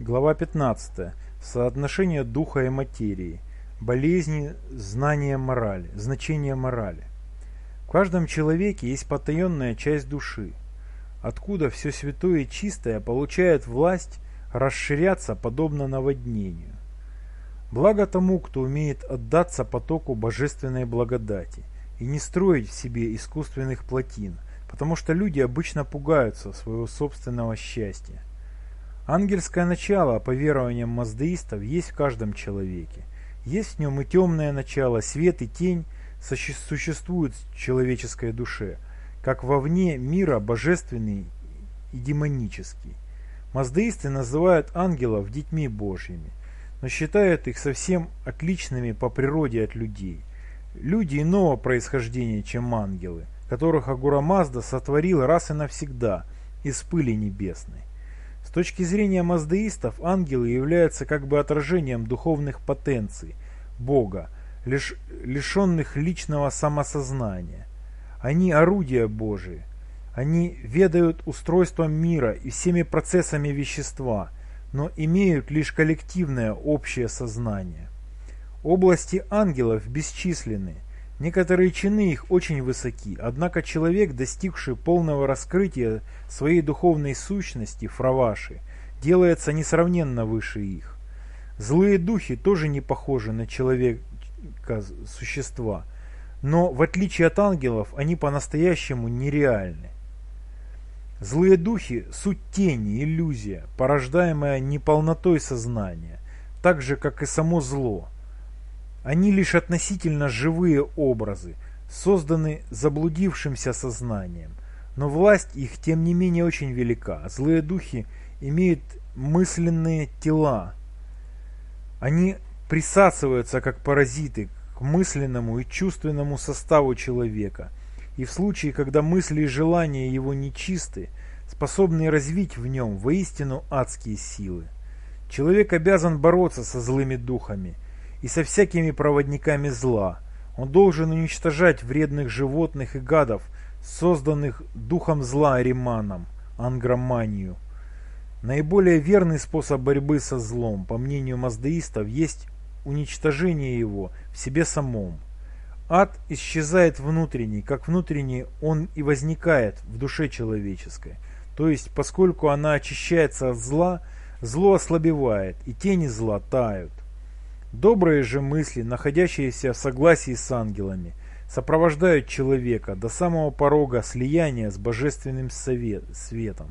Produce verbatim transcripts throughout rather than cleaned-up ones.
Глава пятнадцатая. Соотношение духа и материи. Болезни, знание морали, значение морали. В каждом человеке есть потаенная часть души, откуда все святое и чистое получает власть расширяться подобно наводнению. Благо тому, кто умеет отдаться потоку божественной благодати и не строить в себе искусственных плотин, потому что люди обычно пугаются своего собственного счастья. Ангельское начало, по верованиям маздеистов, есть в каждом человеке. Есть в нем и темное начало, свет и тень существуют в человеческой душе, как вовне мира божественный и демонический. Маздеисты называют ангелов детьми Божьими, но считают их совсем отличными по природе от людей. Люди иного происхождения, чем ангелы, которых Агура Мазда сотворил раз и навсегда из пыли небесной. С точки зрения маздеистов, ангелы являются как бы отражением духовных потенций Бога, лиш, лишенных личного самосознания. Они орудия Божии. Они ведают устройством мира и всеми процессами вещества, но имеют лишь коллективное общее сознание. Области ангелов бесчисленны. Некоторые чины их очень высоки, однако человек, достигший полного раскрытия своей духовной сущности, фраваши, делается несравненно выше их. Злые духи тоже не похожи на человека существа, но в отличие от ангелов они по-настоящему нереальны. Злые духи – суть тени, иллюзия, порождаемая неполнотой сознания, так же, как и само зло. Они лишь относительно живые образы, созданы заблудившимся сознанием, но власть их тем не менее очень велика. Злые духи имеют мысленные тела. Они присасываются как паразиты к мысленному и чувственному составу человека, и в случае, когда мысли и желания его нечисты, способны развить в нем воистину адские силы. Человек обязан бороться со злыми духами и со всякими проводниками зла. Он должен уничтожать вредных животных и гадов, созданных духом зла Ариманом, ангроманию. Наиболее верный способ борьбы со злом, по мнению маздеистов, есть уничтожение его в себе самом. Ад исчезает внутренний, как внутренний он и возникает в душе человеческой. То есть, поскольку она очищается от зла, зло ослабевает, и тени зла тают. Добрые же мысли, находящиеся в согласии с ангелами, сопровождают человека до самого порога слияния с божественным совет, светом.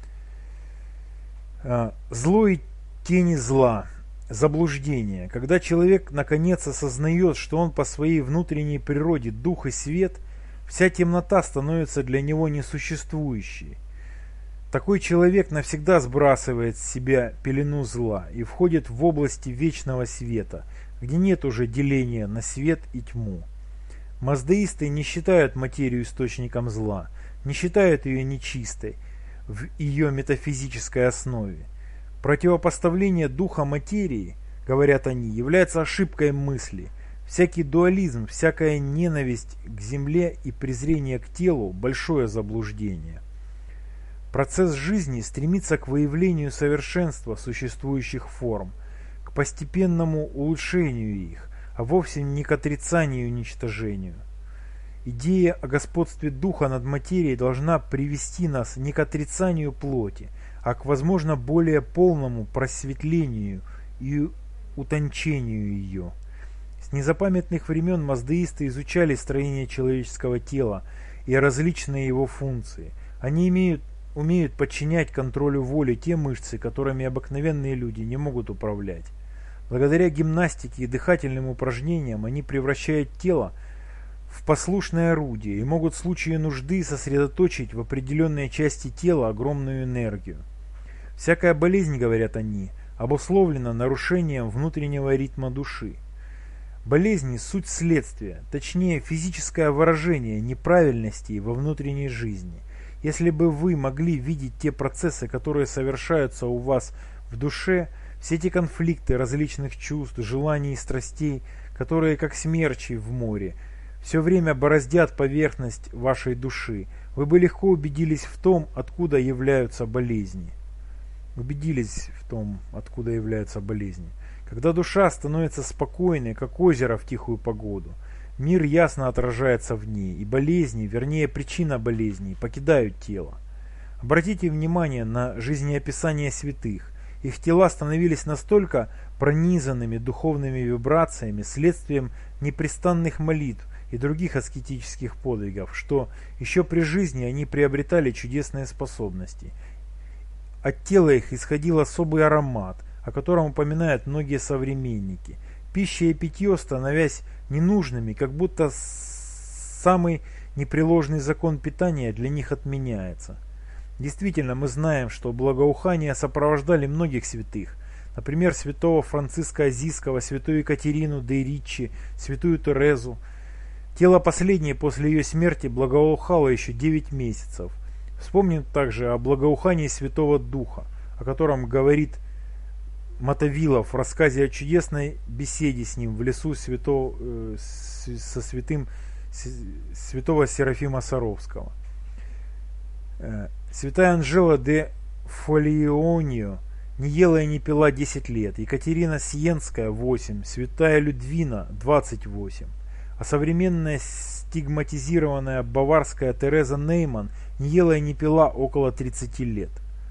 Зло и тени зла, заблуждение. Когда человек наконец осознает, что он по своей внутренней природе дух и свет, вся темнота становится для него несуществующей. Такой человек навсегда сбрасывает с себя пелену зла и входит в области вечного света, где нет уже деления на свет и тьму. Маздеисты не считают материю источником зла, не считают ее нечистой в ее метафизической основе. Противопоставление духа материи, говорят они, является ошибкой мысли. Всякий дуализм, всякая ненависть к земле и презрение к телу – большое заблуждение. Процесс жизни стремится к выявлению совершенства существующих форм, к постепенному улучшению их, а вовсе не к отрицанию и уничтожению. Идея о господстве духа над материей должна привести нас не к отрицанию плоти, а к, возможно, более полному просветлению и утончению ее. С незапамятных времен маздеисты изучали строение человеческого тела и различные его функции. Они имеют умеют подчинять контролю воли те мышцы, которыми обыкновенные люди не могут управлять. Благодаря гимнастике и дыхательным упражнениям они превращают тело в послушное орудие и могут в случае нужды сосредоточить в определенной части тела огромную энергию. Всякая болезнь, говорят они, обусловлена нарушением внутреннего ритма души. Болезни – суть следствия, точнее физическое выражение неправильностей во внутренней жизни. Если бы вы могли видеть те процессы, которые совершаются у вас в душе, все эти конфликты различных чувств, желаний и страстей, которые, как смерчи в море, все время бороздят поверхность вашей души, вы бы легко убедились в том, откуда являются болезни. убедились в том, откуда являются болезни. Когда душа становится спокойной, как озеро в тихую погоду, мир ясно отражается в ней, и болезни, вернее причина болезней, покидают тело. Обратите внимание на жизнеописание святых. Их тела становились настолько пронизанными духовными вибрациями, следствием непрестанных молитв и других аскетических подвигов, что еще при жизни они приобретали чудесные способности. От тела их исходил особый аромат, о котором упоминают многие современники. Пища и питье, становясь ненужными, как будто самый непреложный закон питания для них отменяется. Действительно, мы знаем, что благоухания сопровождали многих святых, например, святого Франциска Азийского, святую Екатерину де Риччи, святую Терезу. Тело последней после ее смерти благоухало еще девять месяцев. Вспомним также о благоухании Святого Духа, о котором говорит Мотовилов в рассказе о чудесной беседе с ним в лесу святого, э, со святым святого Серафима Саровского. Э, святая Анжела де Фолионио не ела и не пила десять лет, Екатерина Сиенская восемь, святая Людвина двадцать восемь. А современная стигматизированная баварская Тереза Нейман не ела и не пила около тридцати лет.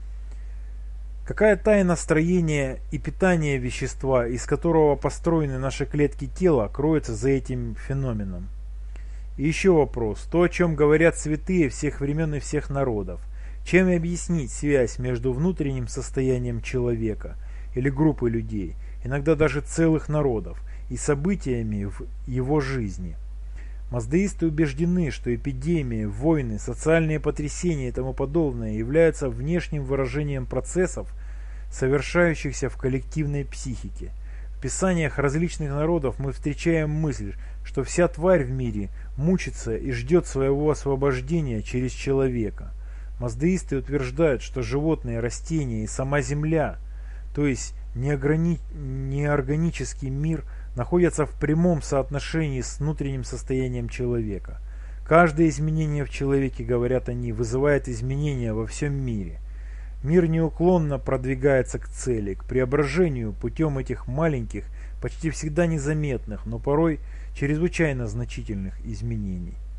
Какая тайна строения и питания вещества, из которого построены наши клетки тела, кроется за этим феноменом? И еще вопрос. То, о чем говорят святые всех времен и всех народов. Чем объяснить связь между внутренним состоянием человека или группы людей, иногда даже целых народов, и событиями в его жизни? Маздеисты убеждены, что эпидемии, войны, социальные потрясения и тому подобное являются внешним выражением процессов, совершающихся в коллективной психике. В писаниях различных народов мы встречаем мысль, что вся тварь в мире мучится и ждет своего освобождения через человека. Маздеисты утверждают, что животные, растения и сама Земля, то есть неограни... неорганический мир, находятся в прямом соотношении с внутренним состоянием человека. Каждое изменение в человеке, говорят они, вызывает изменения во всем мире. Мир неуклонно продвигается к цели, к преображению путем этих маленьких, почти всегда незаметных, но порой чрезвычайно значительных изменений.